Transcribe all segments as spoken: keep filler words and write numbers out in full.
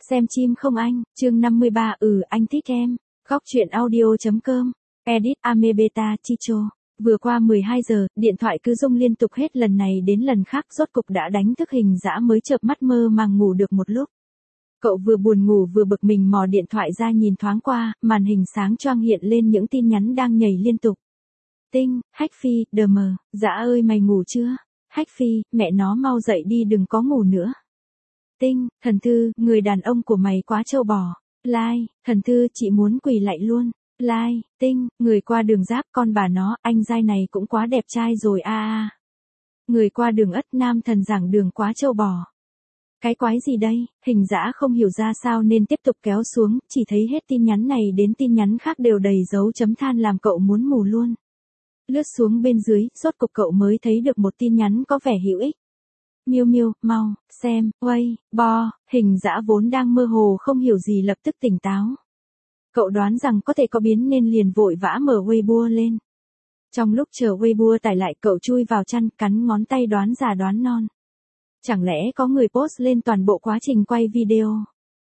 Xem chim không anh, chương năm mươi ba, ừ anh thích em. Góc truyện audio.com. Edit Amebeta Chicho. Vừa qua mười hai giờ, điện thoại cứ rung liên tục hết lần này đến lần khác, rốt cục đã đánh thức Hình Dã mới chợp mắt mơ màng ngủ được một lúc. Cậu vừa buồn ngủ vừa bực mình mò điện thoại ra nhìn thoáng qua, màn hình sáng choang hiện lên những tin nhắn đang nhảy liên tục. Tinh, Hách Phi, đờ mờ, Dã ơi mày ngủ chưa? Hách Phi, mẹ nó mau dậy đi đừng có ngủ nữa. Tinh, Thần Thư, người đàn ông của mày quá trâu bò. Lai, Thần Thư, chị muốn quỳ lạy luôn. Lai, Tinh, người qua đường Giáp con bà nó, anh giai này cũng quá đẹp trai rồi a a. Người qua đường Ất Nam Thần giảng đường quá trâu bò. Cái quái gì đây? Hình Dã không hiểu ra sao nên tiếp tục kéo xuống, chỉ thấy hết tin nhắn này đến tin nhắn khác đều đầy dấu chấm than làm cậu muốn mù luôn. Lướt xuống bên dưới, rốt cục cậu mới thấy được một tin nhắn có vẻ hữu ích. Miu Miu, mau, xem, Uây, bo, Hình Dã vốn đang mơ hồ không hiểu gì lập tức tỉnh táo. Cậu đoán rằng có thể có biến nên liền vội vã mở Weibo lên. Trong lúc chờ Weibo tải lại cậu chui vào chăn cắn ngón tay đoán già đoán non. Chẳng lẽ có người post lên toàn bộ quá trình quay video?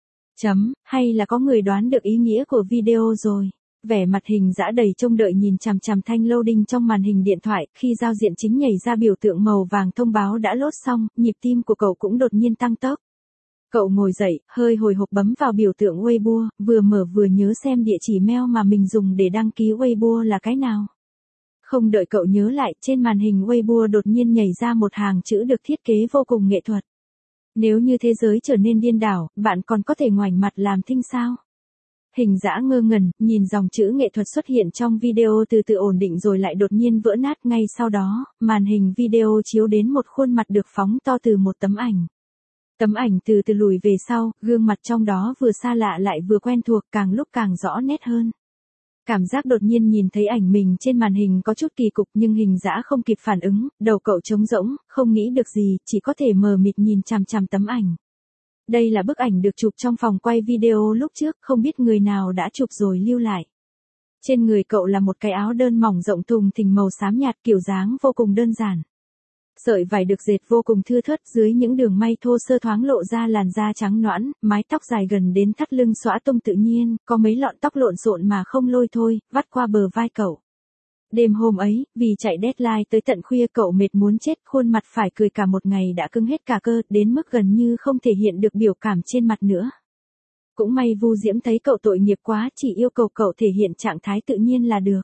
Chấm, hay là có người đoán được ý nghĩa của video rồi? Vẻ mặt Hình Dã đầy trông đợi nhìn chằm chằm thanh loading trong màn hình điện thoại, khi giao diện chính nhảy ra biểu tượng màu vàng thông báo đã load xong, nhịp tim của cậu cũng đột nhiên tăng tốc. Cậu ngồi dậy, hơi hồi hộp bấm vào biểu tượng Weibo, vừa mở vừa nhớ xem địa chỉ mail mà mình dùng để đăng ký Weibo là cái nào. Không đợi cậu nhớ lại, trên màn hình Weibo đột nhiên nhảy ra một hàng chữ được thiết kế vô cùng nghệ thuật. Nếu như thế giới trở nên điên đảo, bạn còn có thể ngoảnh mặt làm thinh sao? Hình Dã ngơ ngẩn, nhìn dòng chữ nghệ thuật xuất hiện trong video từ từ ổn định rồi lại đột nhiên vỡ nát ngay sau đó, màn hình video chiếu đến một khuôn mặt được phóng to từ một tấm ảnh. Tấm ảnh từ từ lùi về sau, gương mặt trong đó vừa xa lạ lại vừa quen thuộc, càng lúc càng rõ nét hơn. Cảm giác đột nhiên nhìn thấy ảnh mình trên màn hình có chút kỳ cục nhưng Hình Dã không kịp phản ứng, đầu cậu trống rỗng, không nghĩ được gì, chỉ có thể mờ mịt nhìn chằm chằm tấm ảnh. Đây là bức ảnh được chụp trong phòng quay video lúc trước, không biết người nào đã chụp rồi lưu lại. Trên người cậu là một cái áo đơn mỏng rộng thùng thình màu xám nhạt, kiểu dáng vô cùng đơn giản. Sợi vải được dệt vô cùng thưa thớt, dưới những đường may thô sơ thoáng lộ ra làn da trắng nõn, mái tóc dài gần đến thắt lưng xõa tung tự nhiên, có mấy lọn tóc lộn xộn mà không lôi thôi, vắt qua bờ vai cậu. Đêm hôm ấy, vì chạy deadline tới tận khuya cậu mệt muốn chết, khuôn mặt phải cười cả một ngày đã cứng hết cả cơ, đến mức gần như không thể hiện được biểu cảm trên mặt nữa. Cũng may Vu Diễm thấy cậu tội nghiệp quá, chỉ yêu cầu cậu thể hiện trạng thái tự nhiên là được.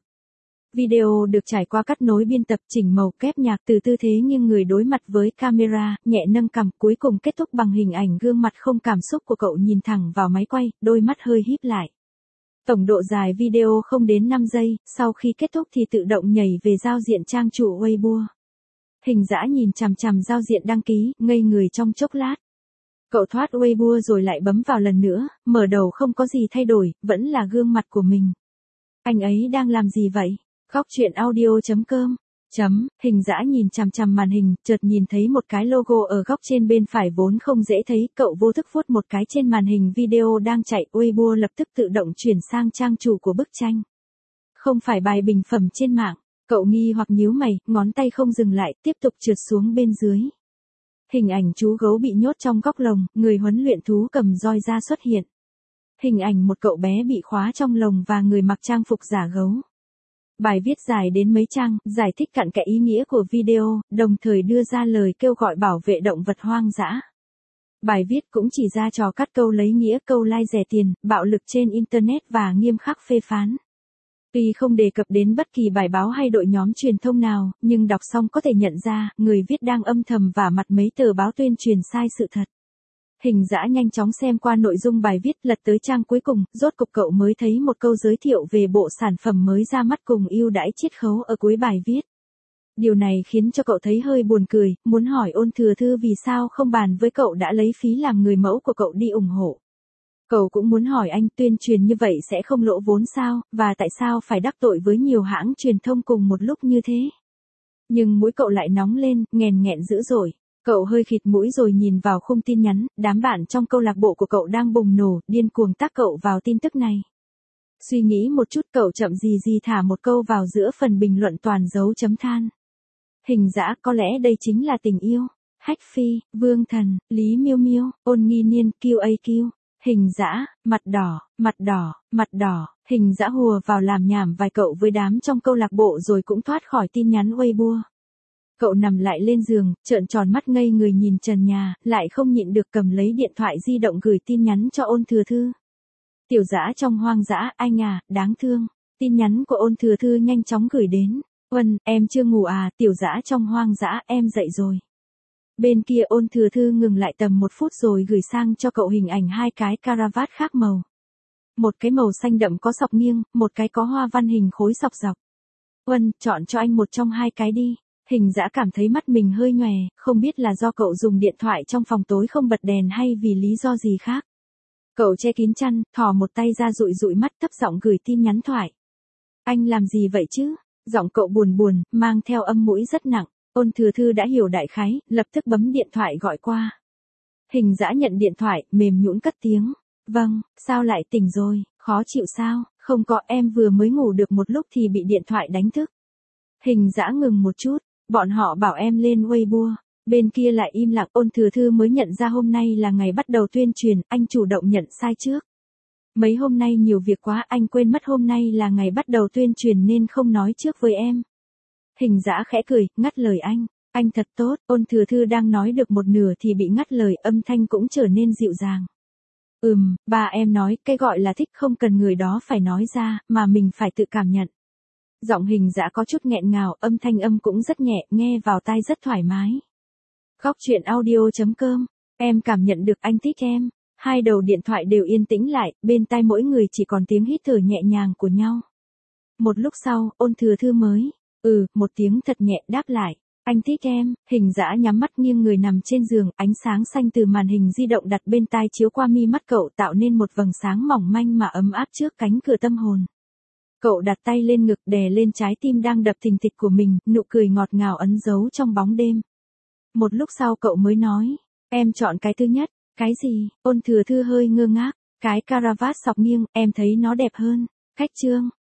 Video được trải qua cắt nối biên tập, chỉnh màu, kép nhạc, từ tư thế nghiêng người đối mặt với camera, nhẹ nâng cằm, cuối cùng kết thúc bằng hình ảnh gương mặt không cảm xúc của cậu nhìn thẳng vào máy quay, đôi mắt hơi híp lại. Tổng độ dài video không đến năm giây, sau khi kết thúc thì tự động nhảy về giao diện trang chủ Weibo. Hình Dã nhìn chằm chằm giao diện đăng ký, ngây người trong chốc lát. Cậu thoát Weibo rồi lại bấm vào lần nữa, mở đầu không có gì thay đổi, vẫn là gương mặt của mình. Anh ấy đang làm gì vậy? Góc truyện audio.com. Chấm, Hình Dã nhìn chằm chằm màn hình, chợt nhìn thấy một cái logo ở góc trên bên phải vốn không dễ thấy, cậu vô thức vuốt một cái trên màn hình video đang chạy, Weibo lập tức tự động chuyển sang trang chủ của bức tranh. Không phải bài bình phẩm trên mạng, cậu nghi hoặc nhíu mày, ngón tay không dừng lại, tiếp tục trượt xuống bên dưới. Hình ảnh chú gấu bị nhốt trong góc lồng, người huấn luyện thú cầm roi ra xuất hiện. Hình ảnh một cậu bé bị khóa trong lồng và người mặc trang phục giả gấu. Bài viết dài đến mấy trang, giải thích cặn kẽ ý nghĩa của video, đồng thời đưa ra lời kêu gọi bảo vệ động vật hoang dã. Bài viết cũng chỉ ra trò cắt câu lấy nghĩa, câu like rẻ tiền, bạo lực trên Internet và nghiêm khắc phê phán. Tuy không đề cập đến bất kỳ bài báo hay đội nhóm truyền thông nào, nhưng đọc xong có thể nhận ra, người viết đang âm thầm vả mặt mấy tờ báo tuyên truyền sai sự thật. Hình Dã nhanh chóng xem qua nội dung bài viết, lật tới trang cuối cùng, rốt cục cậu mới thấy một câu giới thiệu về bộ sản phẩm mới ra mắt cùng ưu đãi chiết khấu ở cuối bài viết. Điều này khiến cho cậu thấy hơi buồn cười, muốn hỏi Ôn Thừa Thư vì sao không bàn với cậu đã lấy phí làm người mẫu của cậu đi ủng hộ. Cậu cũng muốn hỏi anh tuyên truyền như vậy sẽ không lỗ vốn sao, và tại sao phải đắc tội với nhiều hãng truyền thông cùng một lúc như thế. Nhưng mũi cậu lại nóng lên, nghèn nghẹn dữ dội. Cậu hơi khịt mũi rồi nhìn vào khung tin nhắn, đám bạn trong câu lạc bộ của cậu đang bùng nổ, điên cuồng tag cậu vào tin tức này. Suy nghĩ một chút cậu chậm gì gì thả một câu vào giữa phần bình luận toàn dấu chấm than. Hình Dã, có lẽ đây chính là tình yêu. Hách Phi, Vương Thần, Lý Miêu Miêu, Ôn Nghi Niên, quy a quy. Hình dã, mặt đỏ, mặt đỏ, mặt đỏ, hình dã hùa vào làm nhảm vài cậu với đám trong câu lạc bộ rồi cũng thoát khỏi tin nhắn Weibo. Cậu nằm lại lên giường, trợn tròn mắt ngây người nhìn trần nhà, lại không nhịn được cầm lấy điện thoại di động gửi tin nhắn cho Ôn Thừa Thư. Tiểu dã trong hoang dã, anh à, đáng thương. Tin nhắn của Ôn Thừa Thư nhanh chóng gửi đến. Uân, em chưa ngủ à, tiểu dã trong hoang dã, em dậy rồi. Bên kia Ôn Thừa Thư ngừng lại tầm một phút rồi gửi sang cho cậu hình ảnh hai cái caravat khác màu. Một cái màu xanh đậm có sọc nghiêng, một cái có hoa văn hình khối sọc dọc. Uân, chọn cho anh một trong hai cái đi. Hình dã cảm thấy mắt mình hơi nhòe, không biết là do cậu dùng điện thoại trong phòng tối không bật đèn hay vì lý do gì khác. Cậu che kín chăn, thò một tay ra dụi dụi mắt thấp giọng gửi tin nhắn thoại. Anh làm gì vậy chứ? Giọng cậu buồn buồn, mang theo âm mũi rất nặng. Ôn Thừa Thư đã hiểu đại khái, lập tức bấm điện thoại gọi qua. Hình dã nhận điện thoại, mềm nhũn cất tiếng. Vâng, sao lại tỉnh rồi, khó chịu sao? Không có, em vừa mới ngủ được một lúc thì bị điện thoại đánh thức. Hình dã ngừng một chút, bọn họ bảo em lên Weibo. Bên kia lại im lặng. Ôn Thừa Thư mới nhận ra hôm nay là ngày bắt đầu tuyên truyền, anh chủ động nhận sai trước. Mấy hôm nay nhiều việc quá, anh quên mất hôm nay là ngày bắt đầu tuyên truyền nên không nói trước với em. Hình dã khẽ cười, ngắt lời anh. Anh thật tốt. Ôn Thừa Thư đang nói được một nửa thì bị ngắt lời, âm thanh cũng trở nên dịu dàng. Ừm, ba em nói, cái gọi là thích không cần người đó phải nói ra, mà mình phải tự cảm nhận. Giọng hình dã có chút nghẹn ngào, âm thanh âm cũng rất nhẹ, nghe vào tai rất thoải mái. Góc truyện audio chấm com, em cảm nhận được anh thích em. Hai đầu điện thoại đều yên tĩnh lại, bên tai mỗi người chỉ còn tiếng hít thở nhẹ nhàng của nhau. Một lúc sau, Ôn Thừa Thư mới, ừ, một tiếng thật nhẹ đáp lại. Anh thích em. Hình dã nhắm mắt nghiêng người nằm trên giường, ánh sáng xanh từ màn hình di động đặt bên tai chiếu qua mi mắt cậu tạo nên một vầng sáng mỏng manh mà ấm áp trước cánh cửa tâm hồn. Cậu đặt tay lên ngực đè lên trái tim đang đập thình thịch của mình, nụ cười ngọt ngào ẩn giấu trong bóng đêm. Một lúc sau cậu mới nói, em chọn cái thứ nhất. Cái gì? Ôn Thừa Thư hơi ngơ ngác. Cái caravat sọc nghiêng, em thấy nó đẹp hơn. Cách chương.